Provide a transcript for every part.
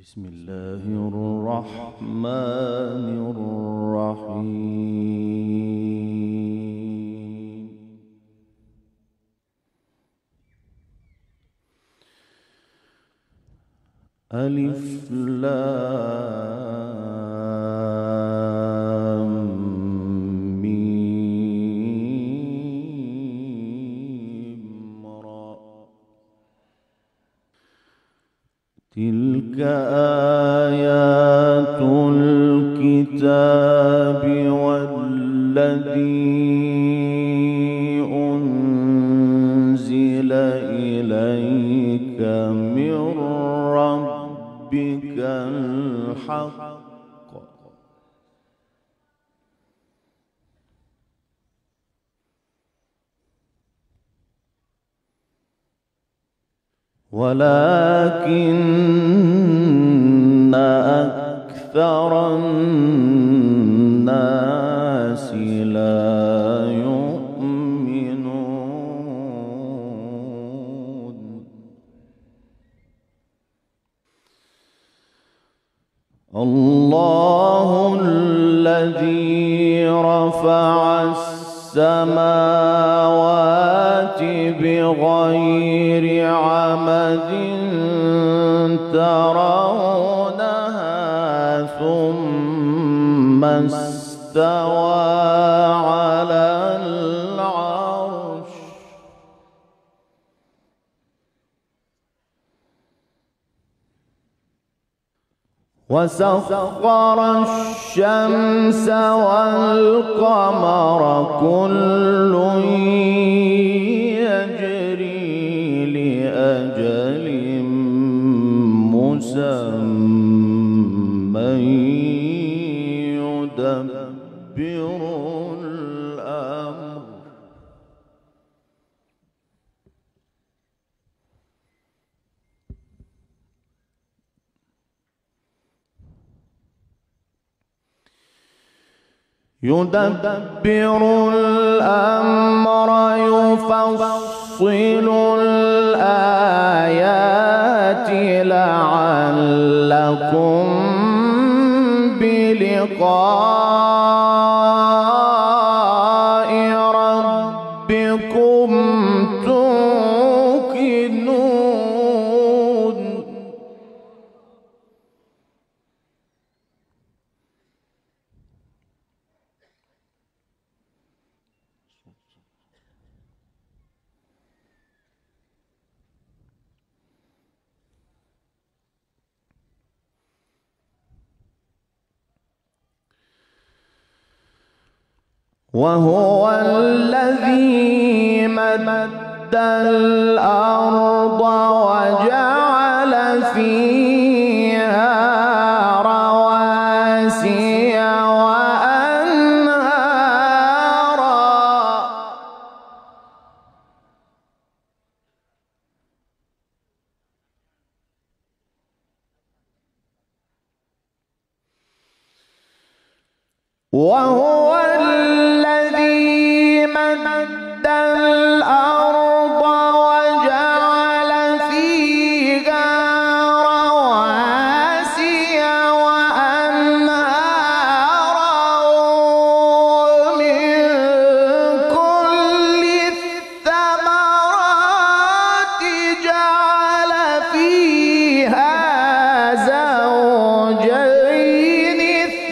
بسم الله الرحمن الرحيم. ألف لام ميم را. تلك آيات الكتاب والذي أنزل إليك من ربك الحق ولكن أكثر الناس لا يؤمنون. الله الذي رفع السماوات بغير عمد ترونها ثم استوى على العرش وسخر الشمس والقمر كل يجري لأجل مسمى يدبر الأمر يفصل الآيات لعلكم بلقاء ربكم توقنون. وهو الذي مد الأرض وجعل فيها رواسي وأنهارا وهو الذي مد الأرض وجعل فيها رواسي وأنهارا ومن كل الثمرات جعل فيها زوجين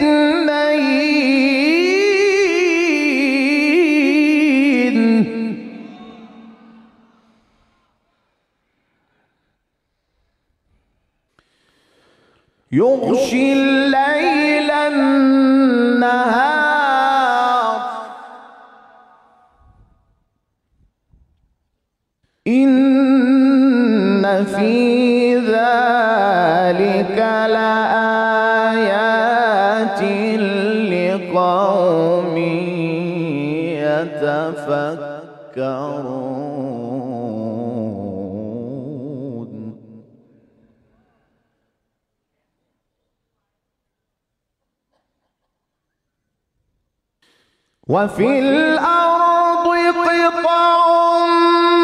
اثنين يغشي الليل النهار إن في ذلك لآيات لقوم يتفكرون. وفي الأرض قطع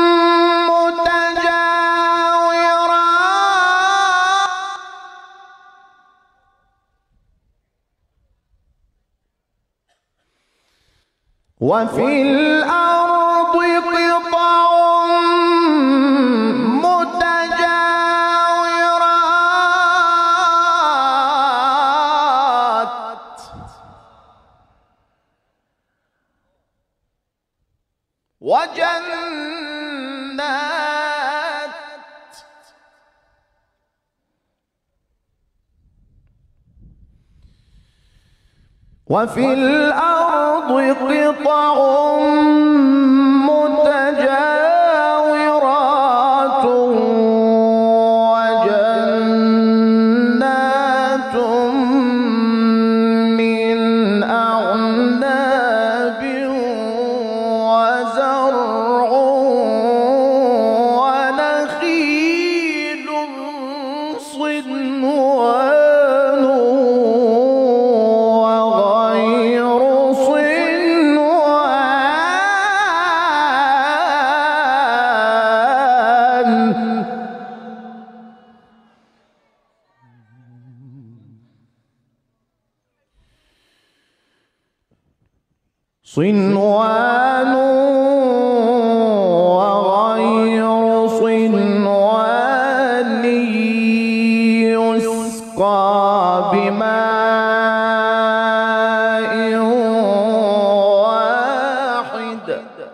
متجاورات وفي الأرض قطع متجاورات وجنات وفي الأرض قطع متجاورات وجنات من أعناب وزرع ونخيل صنوان وغير صنوان وغير صنوان يسقى بماء واحد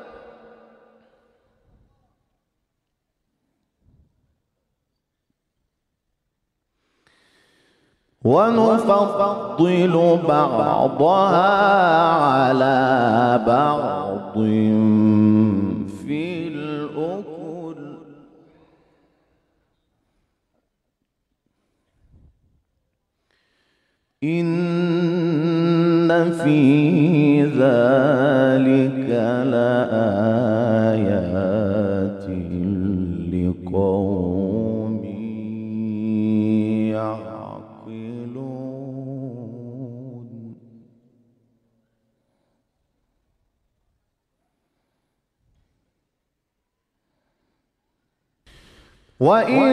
ونفضل بعضها على بعض في الأكل إن في ذلك لآيات لقوم يعقلون. وإن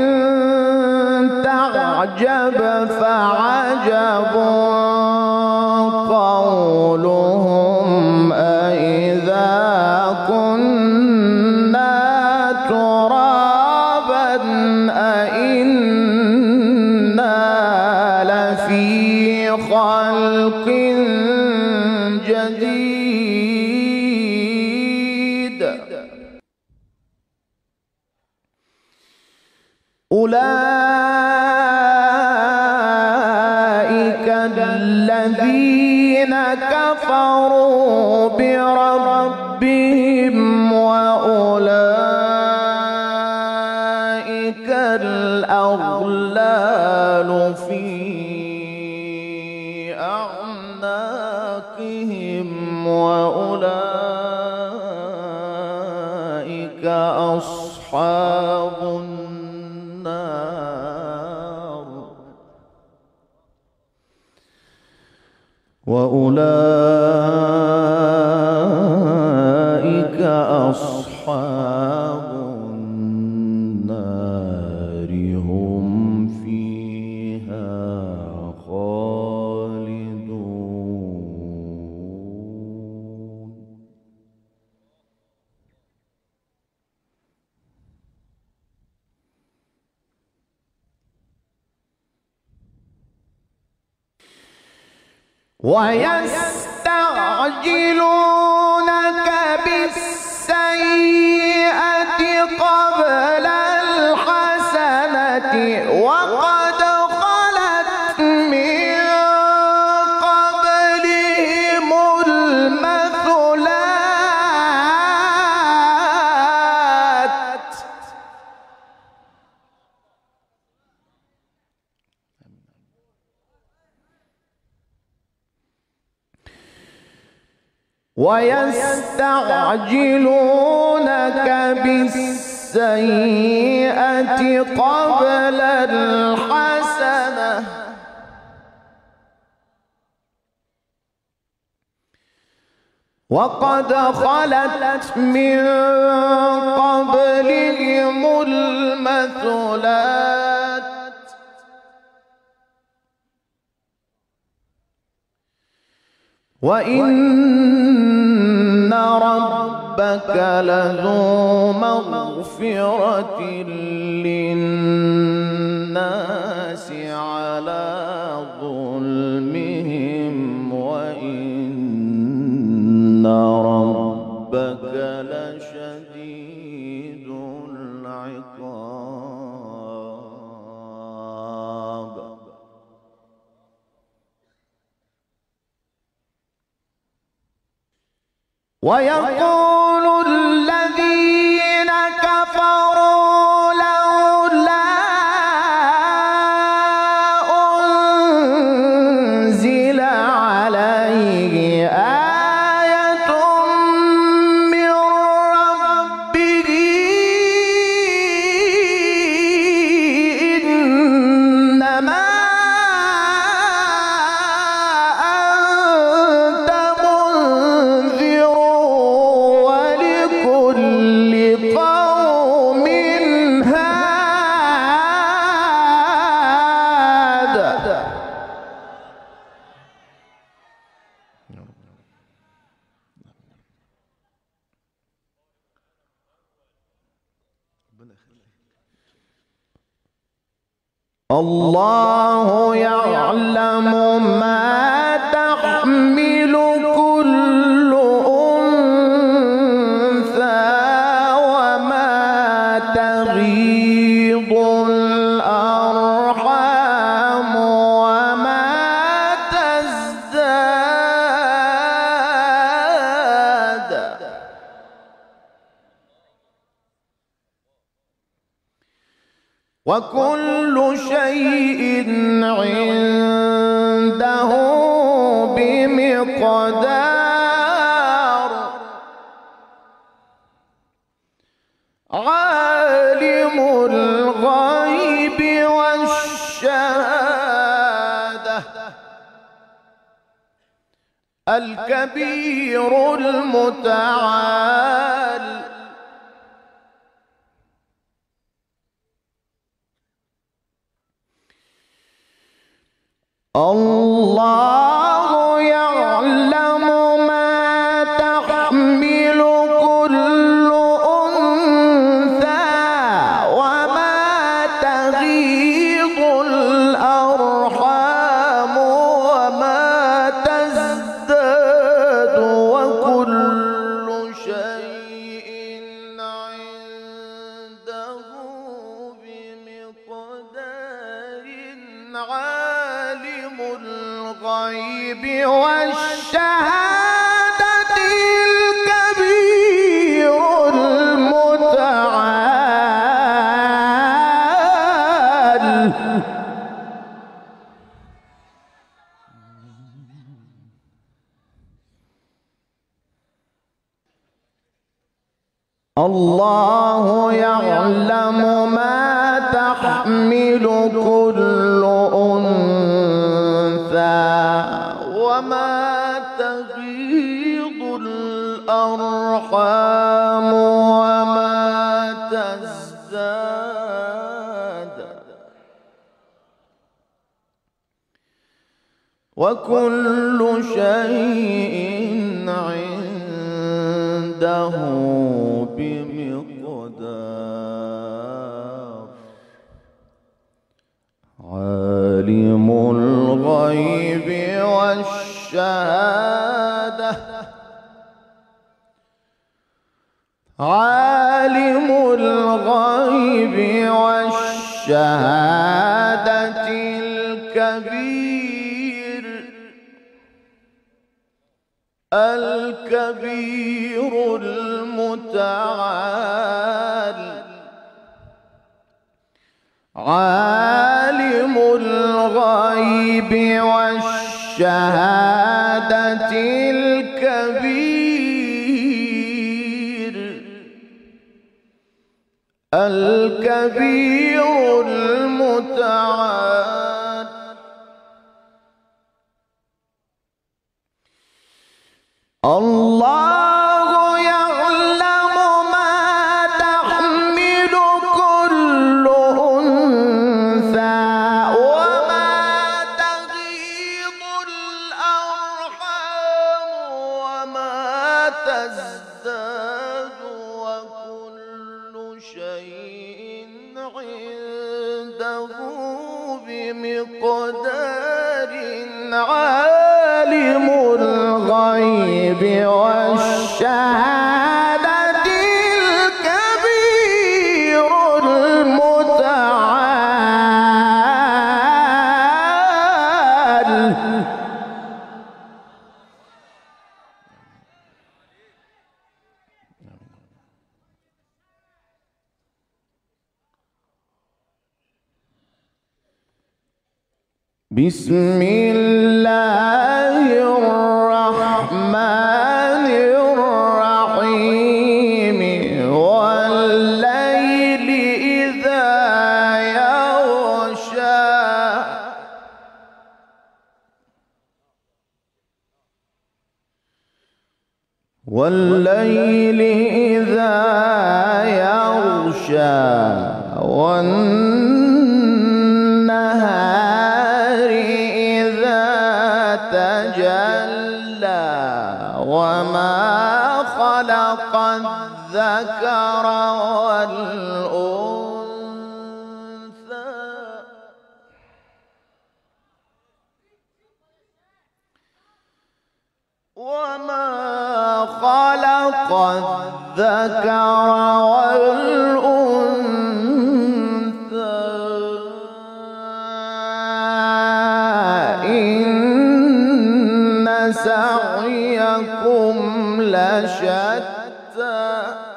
تعجب فعجب قولهم أإذا كنا ترابا أإنا لفي خلق جديد. أولئك الذين كفروا بربهم وأولئك الأغلال في أعناقهم وأولئك أصحاب وأولئك أصحاب النار هم فيها خالدون. ويستعجلونك بالسيئة قبل الحسنة وقد خلت من قبلهم المثلات ويستعجلونك بالسيئة قبل الحسنة وقد خلت من قبلهم المثلات وإن ربك لذو مغفرة للناس على ظلمهم وإن ربك لشديد العقاب. ويقول الذين كفروا لولا أنزل عليه آية من ربه إنما الله يعلم ما تحمل كل أنثى وما تغيض الأرحام وما تزداد وكل شيء عنده بمقدار. عالم الغيب والشهادة الكبير المتعال. الله يعلم ما تحمل كل أنثى وما تغيض الأرحام وما تزداد وكل شيء عنده بمقدار. عالم الغيب والشهادة الكبير المتعال. الله يعلم ما تحمل كل أنثى وما تغيض الأرحام وما تزداد وكل شيء عنده بمقدار. عالم الغيب والشهادة عالم الغيب والشهادة الكبير المتعال. عالم الغيب والشهادة الكبير المتعال. الله يعلم ما تحمل كل أنثى وما تغيض الأرحام وما تزداد بمقدار عالم الغيب والشهادة الكبير المتعال. بسم الله الرحمن الرحيم والليل إذا يغشى والليل إذا يغشى والنهار إذا تجلى وما خلق الذكر والأنثى وما خلق الذكر والأنثى إن سعيكم لشتى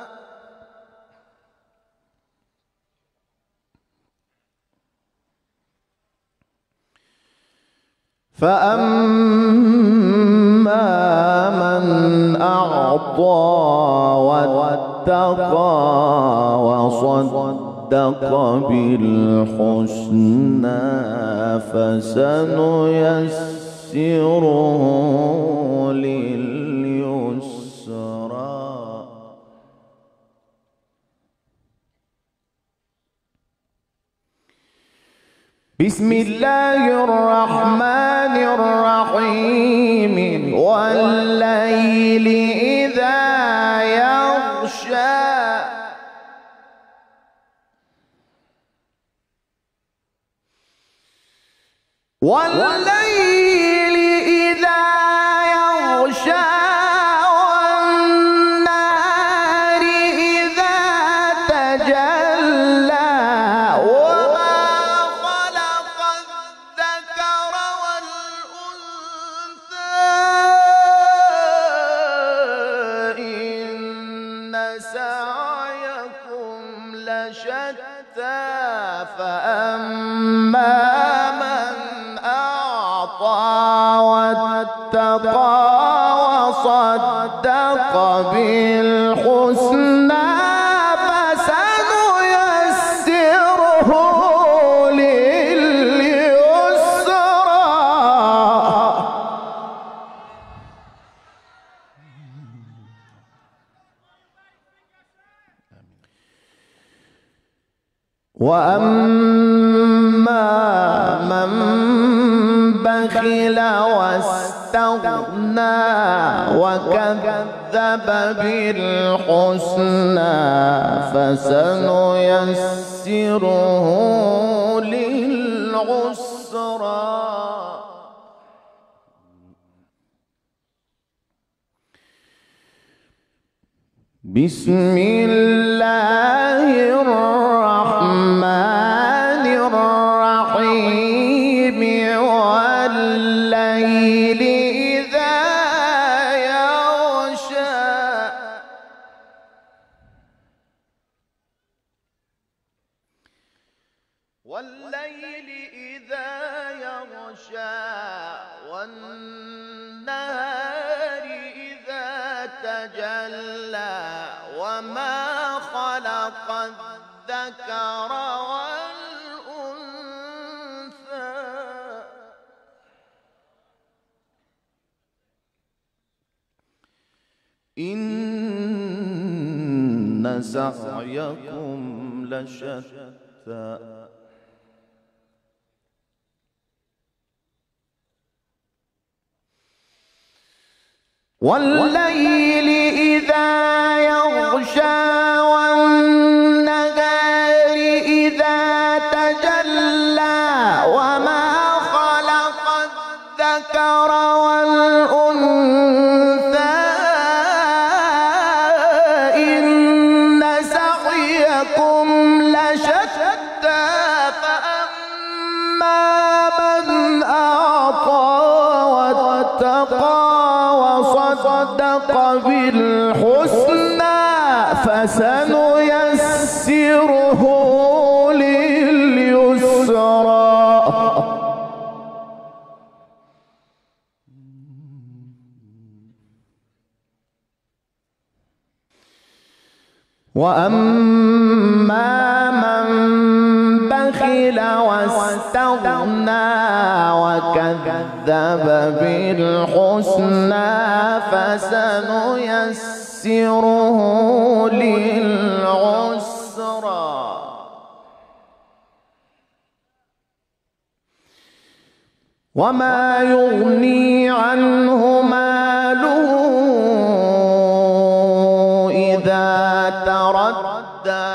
فأما من أعطى واتقى وصدق بالحسنى فسنيسره لليسرى بسم الله الرحمن الرحيم والليل إذا يغشى والليل إذا يغشى والنهار إذا تجلى وما خلق الذكر والأنثى إن سعيكم لشتى فأما واتقى وصدق بالحسنى فسنيسره لليسرى وأما من بخل واستغنى وكذب بالحسنى فسنيسره للعسرى بسم الله الرحمن الرحيم والليل إذا يغشى والليل إذا يغشى والنهار إذا تجلى وما خلق الذكر والأنثى إن سعيكم لشتى والليل إذا يغشى والنهار إذا تجلى وما وصدق بالحسنى فسنيسره لليسرى. وأما من بخل واستغنى وكذب بالحسنى فسنيسره للعسرى. وما يغني عنه ماله إذا تردى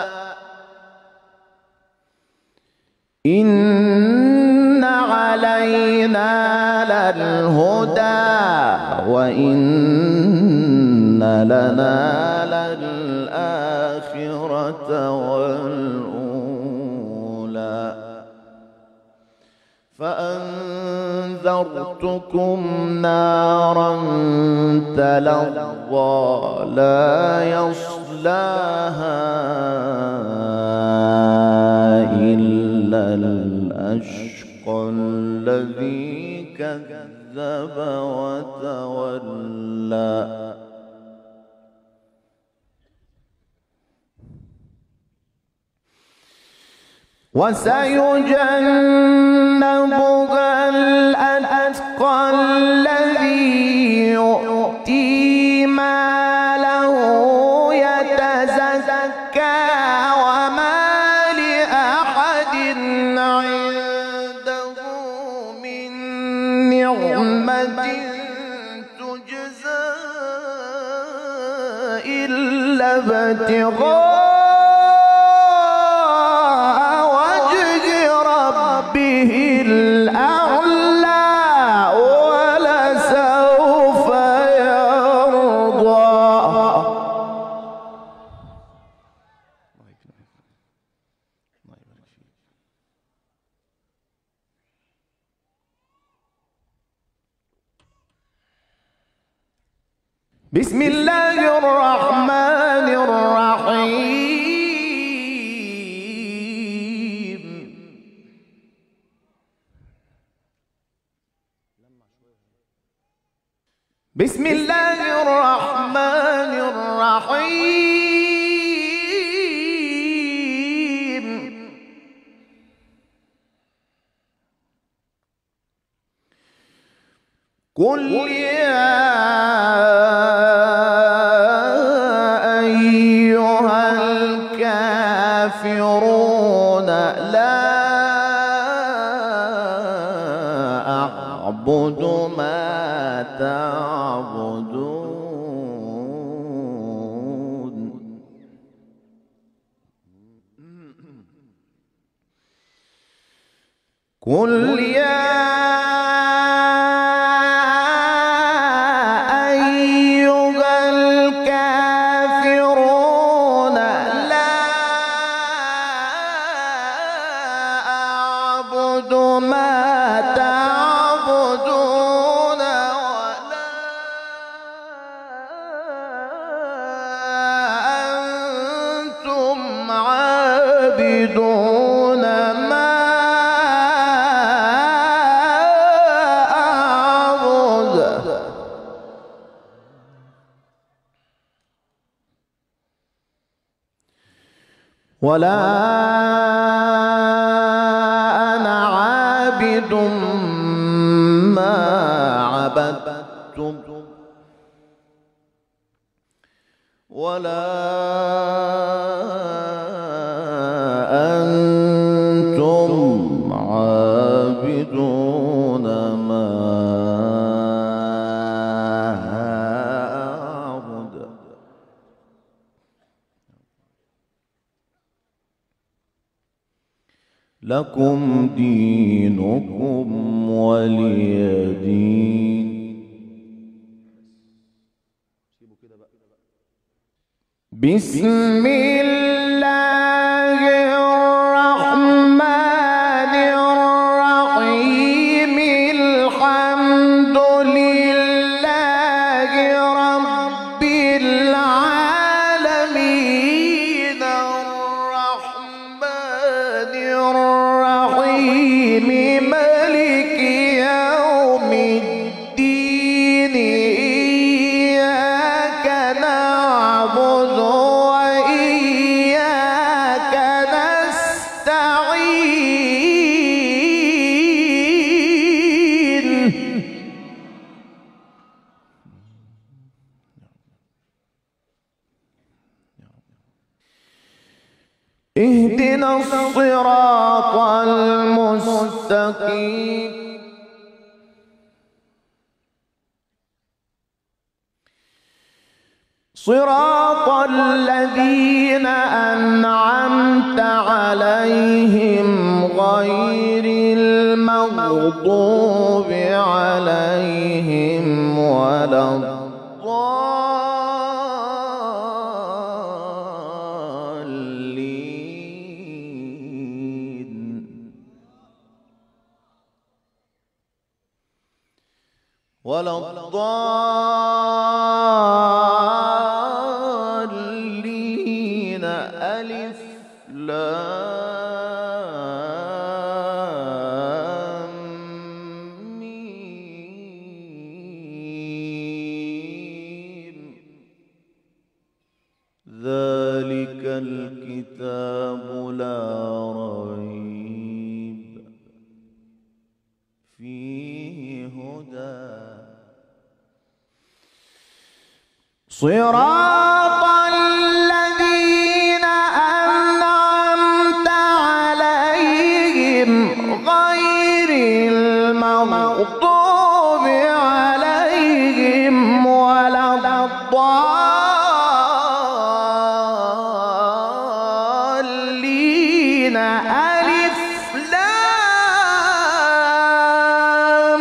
إن علينا للهدى وإن لنا للآخرة والأولى. فأنذرتكم نارا تلظى لا يصلاها إلا الأشقى الذي كذب وتولى. وسيجنبها الأتقى الذي يؤتي ماله يتزكى وما لأحد عنده من نعمة تجزى إلا ابتغاء بسم الله الرحمن الرحيم. بسم الله الرحمن الرحيم. قل يا الكافرون لا أعبد ما تعبدون. قل يا عابدون ما أعبد ولا أنا عابد ما عبدتم ولا أنتم عابدون ما أعبد. لكم دينكم ولي دين. بسم الله الرحمن الرحيم. الحمد لله رب العالمين الرحمن الرحيم مالك يوم الدين إياك نعبد وإياك نستعين اهدنا الصراط المستقيم صراط الذين أنعمت عليهم غير المغضوب عليهم ولا الضالين ألف لام ميم ذلك الكتاب لا ريب فيه هدى صراط الذين أنعمت عليهم غير المغضوب عليهم ولا الضالين ألف لام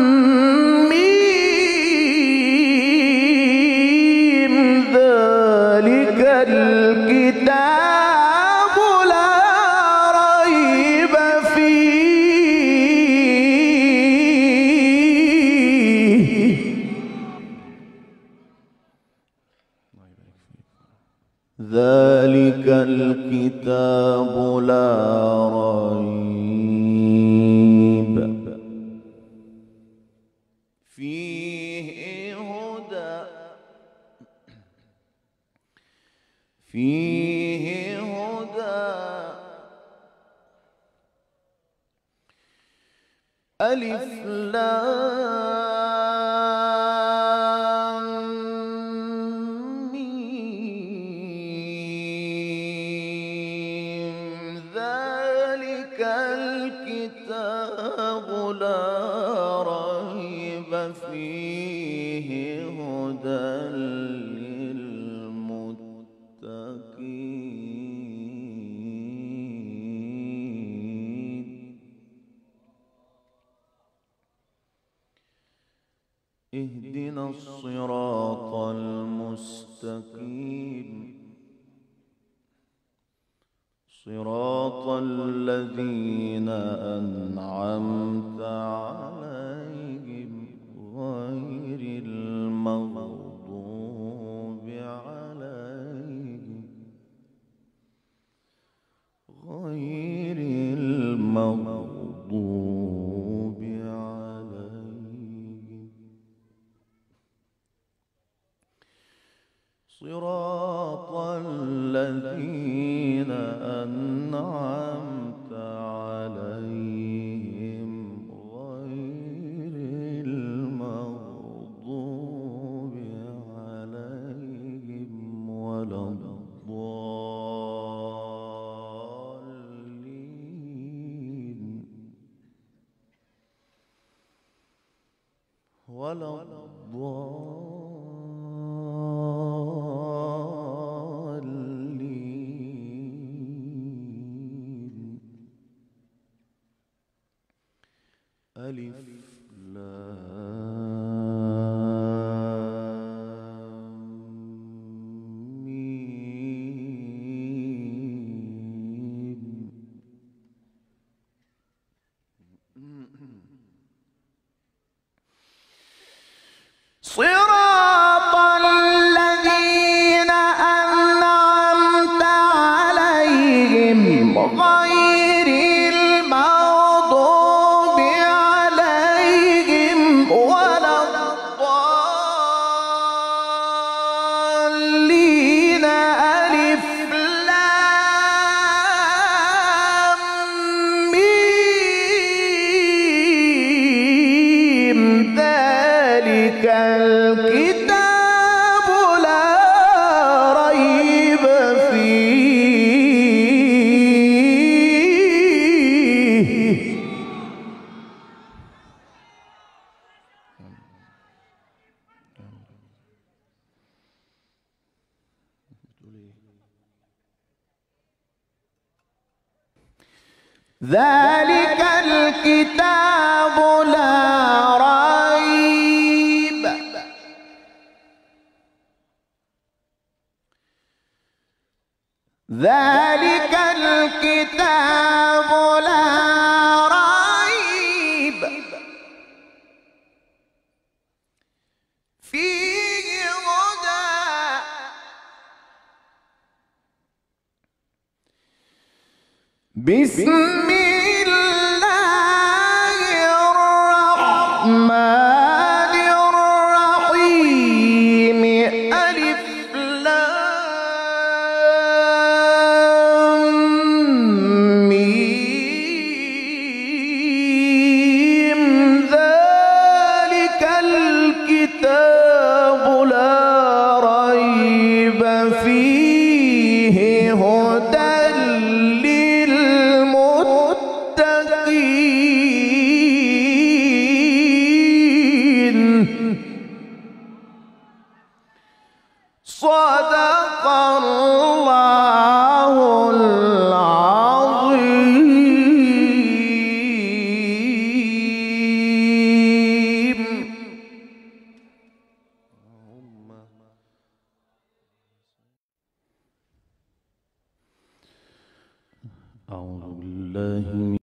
ميم ذلك الكتاب لا ريب فيه ذلك الكتاب لا ريب فيه هدى ألف لام ميم ذلك الكتاب لا ريب فيه هدى اهدنا الصراط المستقيم صراط الذين أنعمت عليهم غير المغضوب عليهم صراط الذين أنعمت عليهم غير المغضوب عليهم ولا الضالين ألف لام ميم صراط الكتاب لا ريب فيه ذلك الكتاب لا ريب ذلك الكتاب لا ريب فيه هدى بسم الله الرحمن الرحيم ألف لام ميم ذلك الكتاب لا ريب فيه هدى صدق الله العظيم. أعوذ بالله